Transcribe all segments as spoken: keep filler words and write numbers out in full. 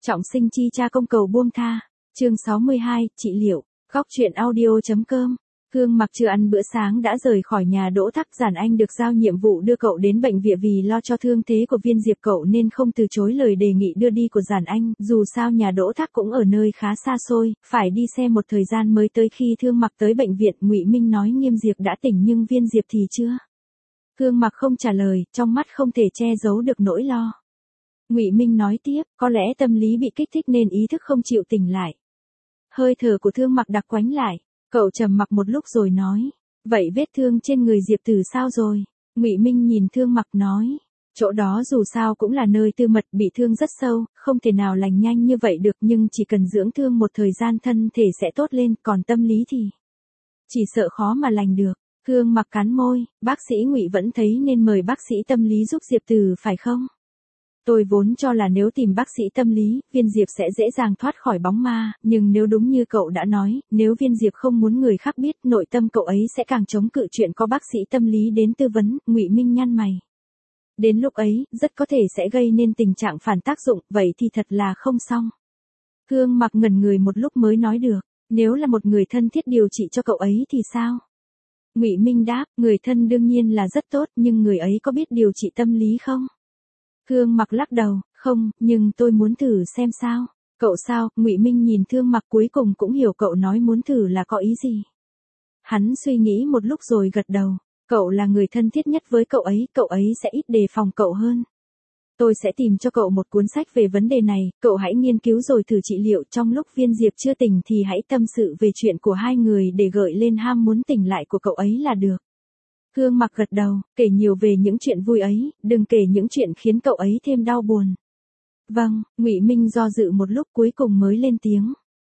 Trọng sinh chi cha công cầu buông tha. Chương sáu mươi hai, trị liệu. Góc truyện audio.com. Cương Mặc chưa ăn bữa sáng đã rời khỏi nhà Đỗ Thác. Giản Anh được giao nhiệm vụ đưa cậu đến bệnh viện vì lo cho thương thế của Viên Diệp, cậu nên không từ chối lời đề nghị đưa đi của Giản Anh. Dù sao nhà Đỗ Thác cũng ở nơi khá xa xôi, phải đi xe một thời gian mới tới. Khi Thương Mặc tới bệnh viện, Ngụy Minh nói Nghiêm Diệp đã tỉnh nhưng Viên Diệp thì chưa. Cương Mặc không trả lời, trong mắt không thể che giấu được nỗi lo. Ngụy Minh nói tiếp, có lẽ tâm lý bị kích thích nên ý thức không chịu tỉnh lại. Hơi thở của Thương Mặc đặc quánh lại, cậu trầm mặc một lúc rồi nói, vậy vết thương trên người Diệp Tử sao rồi? Ngụy Minh nhìn Thương Mặc nói, chỗ đó dù sao cũng là nơi tư mật, bị thương rất sâu, không thể nào lành nhanh như vậy được, nhưng chỉ cần dưỡng thương một thời gian thân thể sẽ tốt lên, còn tâm lý thì chỉ sợ khó mà lành được. Thương Mặc cắn môi, bác sĩ Ngụy vẫn thấy nên mời bác sĩ tâm lý giúp Diệp Tử phải không? Tôi vốn cho là nếu tìm bác sĩ tâm lý, Viên Diệp sẽ dễ dàng thoát khỏi bóng ma, nhưng nếu đúng như cậu đã nói, nếu Viên Diệp không muốn người khác biết, nội tâm cậu ấy sẽ càng chống cự chuyện có bác sĩ tâm lý đến tư vấn. Ngụy Minh nhăn mày. Đến lúc ấy, rất có thể sẽ gây nên tình trạng phản tác dụng, vậy thì thật là không xong. Cương Mặc ngẩn người một lúc mới nói được, nếu là một người thân thiết điều trị cho cậu ấy thì sao? Ngụy Minh đáp, người thân đương nhiên là rất tốt, nhưng người ấy có biết điều trị tâm lý không? Thương Mặc lắc đầu, không, nhưng tôi muốn thử xem sao. Cậu sao? Ngụy Minh nhìn Thương Mặc, cuối cùng cũng hiểu cậu nói muốn thử là có ý gì. Hắn suy nghĩ một lúc rồi gật đầu, cậu là người thân thiết nhất với cậu ấy, cậu ấy sẽ ít đề phòng cậu hơn. Tôi sẽ tìm cho cậu một cuốn sách về vấn đề này, cậu hãy nghiên cứu rồi thử trị liệu. Trong lúc Viên Diệp chưa tỉnh thì hãy tâm sự về chuyện của hai người để gợi lên ham muốn tỉnh lại của cậu ấy là được. Cương Mặc gật đầu, kể nhiều về những chuyện vui ấy, đừng kể những chuyện khiến cậu ấy thêm đau buồn. Vâng. Ngụy Minh do dự một lúc cuối cùng mới lên tiếng.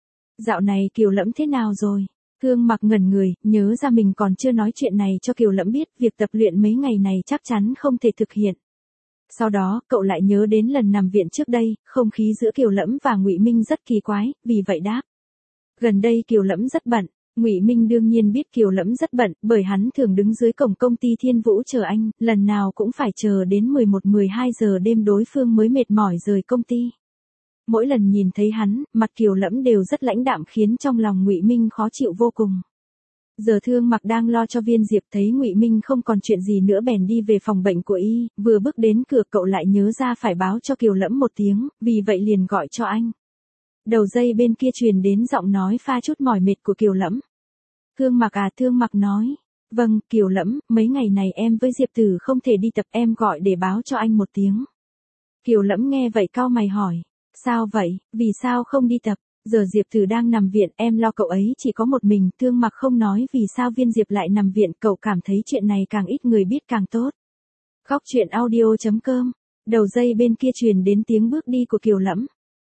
Dạo này Kiều Lẫm thế nào rồi? Cương Mặc ngẩn người, nhớ ra mình còn chưa nói chuyện này cho Kiều Lẫm biết, việc tập luyện mấy ngày này chắc chắn không thể thực hiện. Sau đó, cậu lại nhớ đến lần nằm viện trước đây, không khí giữa Kiều Lẫm và Ngụy Minh rất kỳ quái, vì vậy đáp. Gần đây Kiều Lẫm rất bận. Ngụy Minh đương nhiên biết Kiều Lẫm rất bận, bởi hắn thường đứng dưới cổng công ty Thiên Vũ chờ anh, lần nào cũng phải chờ đến mười một mười hai giờ đêm đối phương mới mệt mỏi rời công ty. Mỗi lần nhìn thấy hắn, mặt Kiều Lẫm đều rất lãnh đạm khiến trong lòng Ngụy Minh khó chịu vô cùng. Giờ Thương Mặc đang lo cho Viên Diệp thấy Ngụy Minh không còn chuyện gì nữa bèn đi về phòng bệnh của y, vừa bước đến cửa cậu lại nhớ ra phải báo cho Kiều Lẫm một tiếng, vì vậy liền gọi cho anh. Đầu dây bên kia truyền đến giọng nói pha chút mỏi mệt của Kiều Lẫm. Thương Mặc à? Thương Mặc nói, vâng, Kiều Lẫm, mấy ngày này em với Diệp Tử không thể đi tập, em gọi để báo cho anh một tiếng. Kiều Lẫm nghe vậy cau mày hỏi, sao vậy, vì sao không đi tập? Giờ Diệp Tử đang nằm viện, em lo cậu ấy chỉ có một mình. Thương Mặc không nói vì sao Viên Diệp lại nằm viện, cậu cảm thấy chuyện này càng ít người biết càng tốt. Góc truyện audio.com. Đầu dây bên kia truyền đến tiếng bước đi của Kiều Lẫm.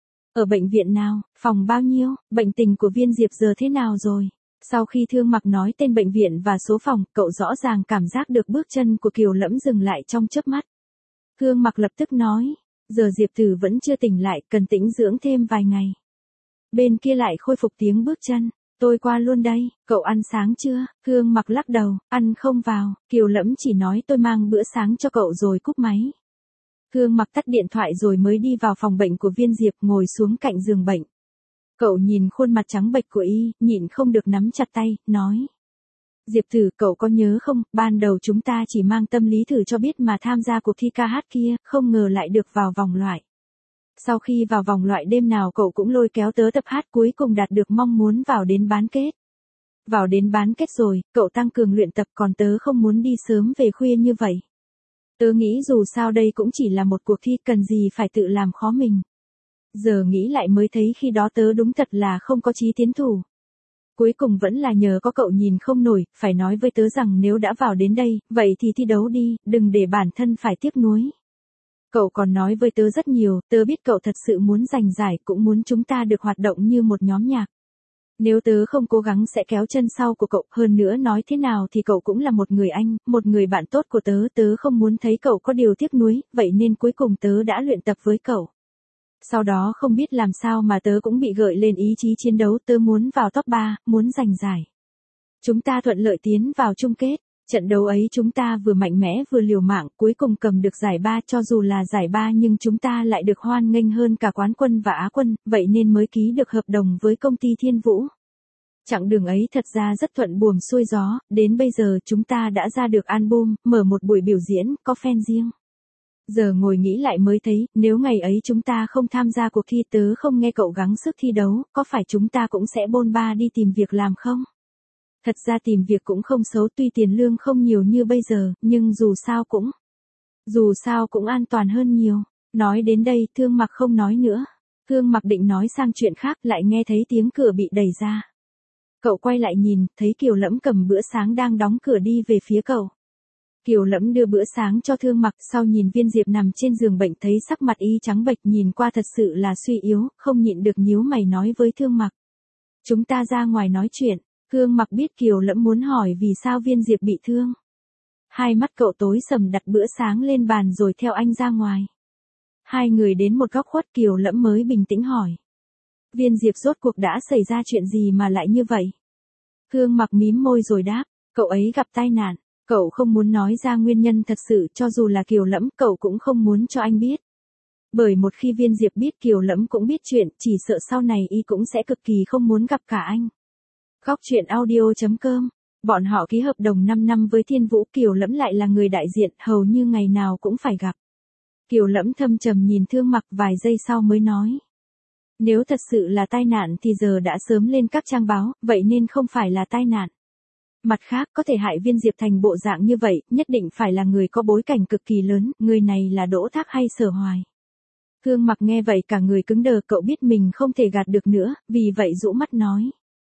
Ở bệnh viện nào, phòng bao nhiêu, bệnh tình của Viên Diệp giờ thế nào rồi? Sau khi Thương Mặc nói tên bệnh viện và số phòng, cậu rõ ràng cảm giác được bước chân của Kiều Lẫm dừng lại trong chớp mắt. Thương Mặc lập tức nói, giờ Diệp Tử vẫn chưa tỉnh lại, cần tĩnh dưỡng thêm vài ngày. Bên kia lại khôi phục tiếng bước chân, tôi qua luôn đây, cậu ăn sáng chưa? Thương Mặc lắc đầu, ăn không vào. Kiều Lẫm chỉ nói tôi mang bữa sáng cho cậu rồi cúp máy. Thương Mặc tắt điện thoại rồi mới đi vào phòng bệnh của Viên Diệp, ngồi xuống cạnh giường bệnh. Cậu nhìn khuôn mặt trắng bệch của y, nhịn không được nắm chặt tay, nói. Diệp Tử, cậu có nhớ không, ban đầu chúng ta chỉ mang tâm lý thử cho biết mà tham gia cuộc thi ca hát kia, không ngờ lại được vào vòng loại. Sau khi vào vòng loại đêm nào cậu cũng lôi kéo tớ tập hát, cuối cùng đạt được mong muốn vào đến bán kết. Vào đến bán kết rồi, cậu tăng cường luyện tập, còn tớ không muốn đi sớm về khuya như vậy. Tớ nghĩ dù sao đây cũng chỉ là một cuộc thi, cần gì phải tự làm khó mình. Giờ nghĩ lại mới thấy khi đó tớ đúng thật là không có chí tiến thủ. Cuối cùng vẫn là nhờ có cậu nhìn không nổi, phải nói với tớ rằng nếu đã vào đến đây, vậy thì thi đấu đi, đừng để bản thân phải tiếc nuối. Cậu còn nói với tớ rất nhiều, tớ biết cậu thật sự muốn giành giải, cũng muốn chúng ta được hoạt động như một nhóm nhạc. Nếu tớ không cố gắng sẽ kéo chân sau của cậu, hơn nữa nói thế nào thì cậu cũng là một người anh, một người bạn tốt của tớ, tớ không muốn thấy cậu có điều tiếc nuối, vậy nên cuối cùng tớ đã luyện tập với cậu. Sau đó không biết làm sao mà tớ cũng bị gợi lên ý chí chiến đấu, tớ muốn vào top ba, muốn giành giải. Chúng ta thuận lợi tiến vào chung kết. Trận đấu ấy chúng ta vừa mạnh mẽ vừa liều mạng, cuối cùng cầm được giải ba, cho dù là giải ba nhưng chúng ta lại được hoan nghênh hơn cả quán quân và Á quân, vậy nên mới ký được hợp đồng với công ty Thiên Vũ. Chặng đường ấy thật ra rất thuận buồm xuôi gió, đến bây giờ chúng ta đã ra được album, mở một buổi biểu diễn, có fan riêng. Giờ ngồi nghĩ lại mới thấy, nếu ngày ấy chúng ta không tham gia cuộc thi, tớ không nghe cậu gắng sức thi đấu, có phải chúng ta cũng sẽ bôn ba đi tìm việc làm không? Thật ra tìm việc cũng không xấu, tuy tiền lương không nhiều như bây giờ, nhưng dù sao cũng, dù sao cũng an toàn hơn nhiều. Nói đến đây, Thương Mặc không nói nữa. Thương Mặc định nói sang chuyện khác, lại nghe thấy tiếng cửa bị đẩy ra. Cậu quay lại nhìn, thấy Kiều Lẫm cầm bữa sáng đang đóng cửa đi về phía cậu. Kiều Lẫm đưa bữa sáng cho Thương Mặc, sau nhìn Viên Diệp nằm trên giường bệnh thấy sắc mặt y trắng bệch, nhìn qua thật sự là suy yếu, không nhịn được nhíu mày nói với Thương Mặc. Chúng ta ra ngoài nói chuyện. Thương Mặc biết Kiều Lẫm muốn hỏi vì sao Viên Diệp bị thương. Hai mắt cậu tối sầm, đặt bữa sáng lên bàn rồi theo anh ra ngoài. Hai người đến một góc khuất, Kiều Lẫm mới bình tĩnh hỏi. Viên Diệp rốt cuộc đã xảy ra chuyện gì mà lại như vậy? Thương Mặc mím môi rồi đáp, cậu ấy gặp tai nạn. Cậu không muốn nói ra nguyên nhân thật sự, cho dù là Kiều Lẫm, cậu cũng không muốn cho anh biết. Bởi một khi Viên Diệp biết Kiều Lẫm cũng biết chuyện, chỉ sợ sau này y cũng sẽ cực kỳ không muốn gặp cả anh. Góc truyện audio chấm com. Bọn họ ký hợp đồng năm năm với Thiên Vũ, Kiều Lẫm lại là người đại diện, hầu như ngày nào cũng phải gặp. Kiều Lẫm thâm trầm nhìn Thương Mặc vài giây sau mới nói. Nếu thật sự là tai nạn thì giờ đã sớm lên các trang báo, vậy nên không phải là tai nạn. Mặt khác, có thể hại Viên Diệp thành bộ dạng như vậy, nhất định phải là người có bối cảnh cực kỳ lớn, người này là Đỗ Thác hay Sở Hoài. Thương Mặc nghe vậy cả người cứng đờ, cậu biết mình không thể gạt được nữa, vì vậy rũ mắt nói.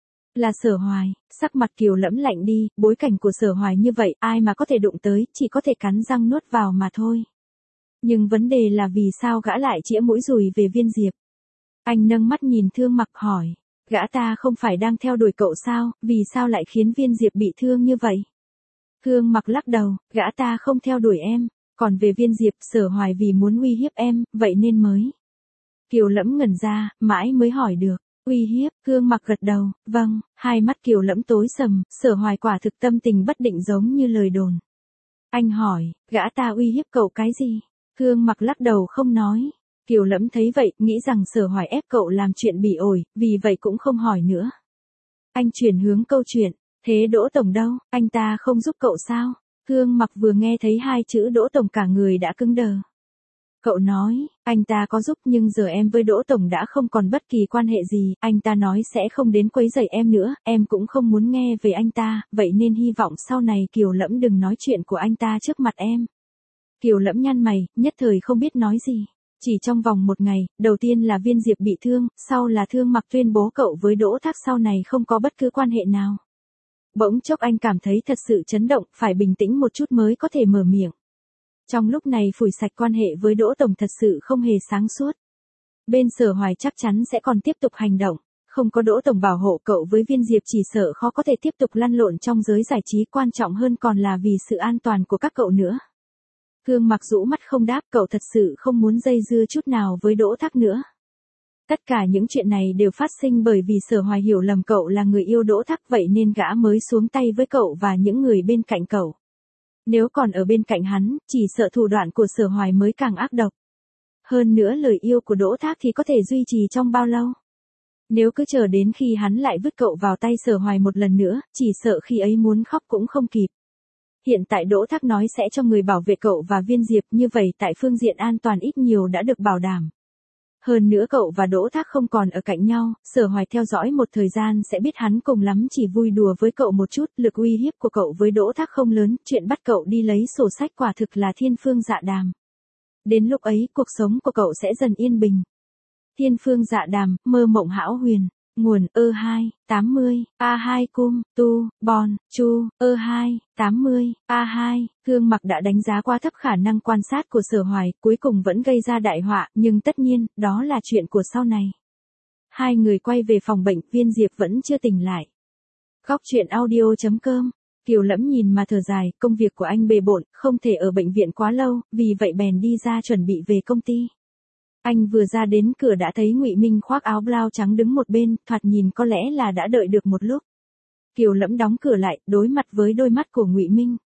Là Sở Hoài. Sắc mặt Kiều Lẫm lạnh đi, bối cảnh của Sở Hoài như vậy, ai mà có thể đụng tới, chỉ có thể cắn răng nuốt vào mà thôi. Nhưng vấn đề là vì sao gã lại chĩa mũi dùi về Viên Diệp? Anh nâng mắt nhìn Thương Mặc hỏi, gã ta không phải đang theo đuổi cậu sao, vì sao lại khiến Viên Diệp bị thương như vậy? Thương Mặc lắc đầu, gã ta không theo đuổi em, còn về Viên Diệp, Sở Hoài vì muốn uy hiếp em, vậy nên mới. Kiều Lẫm ngẩn ra, mãi mới hỏi được. Uy hiếp, Thương Mặc gật đầu, vâng, hai mắt Kiều Lẫm tối sầm, Sở Hoài quả thực tâm tình bất định giống như lời đồn. Anh hỏi, gã ta uy hiếp cậu cái gì? Thương Mặc lắc đầu không nói. Kiều Lẫm thấy vậy, nghĩ rằng Sở Hoài ép cậu làm chuyện bị ổi, vì vậy cũng không hỏi nữa. Anh chuyển hướng câu chuyện, thế Đỗ Tổng đâu, anh ta không giúp cậu sao? Thương Mặc vừa nghe thấy hai chữ Đỗ Tổng cả người đã cứng đờ. Cậu nói, anh ta có giúp nhưng giờ em với Đỗ Tổng đã không còn bất kỳ quan hệ gì, anh ta nói sẽ không đến quấy rầy em nữa, em cũng không muốn nghe về anh ta, vậy nên hy vọng sau này Kiều Lẫm đừng nói chuyện của anh ta trước mặt em. Kiều Lẫm nhăn mày, nhất thời không biết nói gì. Chỉ trong vòng một ngày, đầu tiên là Viên Diệp bị thương, sau là Thương Mặc tuyên bố cậu với Đỗ Thác sau này không có bất cứ quan hệ nào. Bỗng chốc anh cảm thấy thật sự chấn động, phải bình tĩnh một chút mới có thể mở miệng. Trong lúc này phủi sạch quan hệ với Đỗ Tổng thật sự không hề sáng suốt. Bên Sở Hoài chắc chắn sẽ còn tiếp tục hành động. Không có Đỗ Tổng bảo hộ cậu với Viên Diệp chỉ sợ khó có thể tiếp tục lăn lộn trong giới giải trí, quan trọng hơn còn là vì sự an toàn của các cậu nữa. Thương Mặc rũ mắt không đáp, cậu thật sự không muốn dây dưa chút nào với Đỗ Thác nữa. Tất cả những chuyện này đều phát sinh bởi vì Sở Hoài hiểu lầm cậu là người yêu Đỗ Thác, vậy nên gã mới xuống tay với cậu và những người bên cạnh cậu. Nếu còn ở bên cạnh hắn, chỉ sợ thủ đoạn của Sở Hoài mới càng ác độc. Hơn nữa lời yêu của Đỗ Thác thì có thể duy trì trong bao lâu? Nếu cứ chờ đến khi hắn lại vứt cậu vào tay Sở Hoài một lần nữa, chỉ sợ khi ấy muốn khóc cũng không kịp. Hiện tại Đỗ Thác nói sẽ cho người bảo vệ cậu và Viên Diệp, như vậy tại phương diện an toàn ít nhiều đã được bảo đảm. Hơn nữa cậu và Đỗ Thác không còn ở cạnh nhau, Sở Hoài theo dõi một thời gian sẽ biết hắn cùng lắm chỉ vui đùa với cậu một chút, lực uy hiếp của cậu với Đỗ Thác không lớn, chuyện bắt cậu đi lấy sổ sách quả thực là thiên phương dạ đàm. Đến lúc ấy, cuộc sống của cậu sẽ dần yên bình. Thiên phương dạ đàm, mơ mộng hão huyền. Nguồn ơ hai, tám mươi, a hai cung, tu, bon, chu, ơ hai, tám mươi, a hai. Thương Mặc đã đánh giá quá thấp khả năng quan sát của Sở Hoài, cuối cùng vẫn gây ra đại họa, nhưng tất nhiên, đó là chuyện của sau này. Hai người quay về phòng bệnh, Viên Diệp vẫn chưa tỉnh lại. Góc truyện audio chấm com. Kiều Lẫm nhìn mà thở dài, công việc của anh bề bộn, không thể ở bệnh viện quá lâu, vì vậy bèn đi ra chuẩn bị về công ty. Anh vừa ra đến cửa đã thấy Ngụy Minh khoác áo blau trắng đứng một bên, thoạt nhìn có lẽ là đã đợi được một lúc. Kiều Lẫm đóng cửa lại, đối mặt với đôi mắt của Ngụy Minh.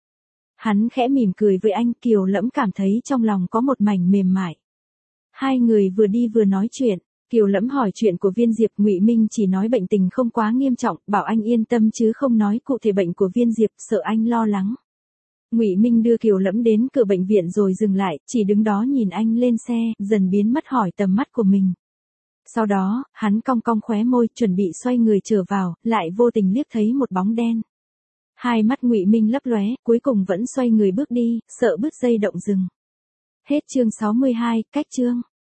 Hắn khẽ mỉm cười với anh, Kiều Lẫm cảm thấy trong lòng có một mảnh mềm mại. Hai người vừa đi vừa nói chuyện, Kiều Lẫm hỏi chuyện của Viên Diệp, Ngụy Minh chỉ nói bệnh tình không quá nghiêm trọng, bảo anh yên tâm chứ không nói cụ thể bệnh của Viên Diệp, sợ anh lo lắng. Ngụy Minh đưa Kiều Lẫm đến cửa bệnh viện rồi dừng lại, chỉ đứng đó nhìn anh lên xe, dần biến mất khỏi tầm mắt của mình. Sau đó, hắn cong cong khóe môi, chuẩn bị xoay người trở vào, lại vô tình liếc thấy một bóng đen. Hai mắt Ngụy Minh lấp lóe, cuối cùng vẫn xoay người bước đi, sợ bứt dây động rừng. Hết chương sáu mươi hai, cách chương.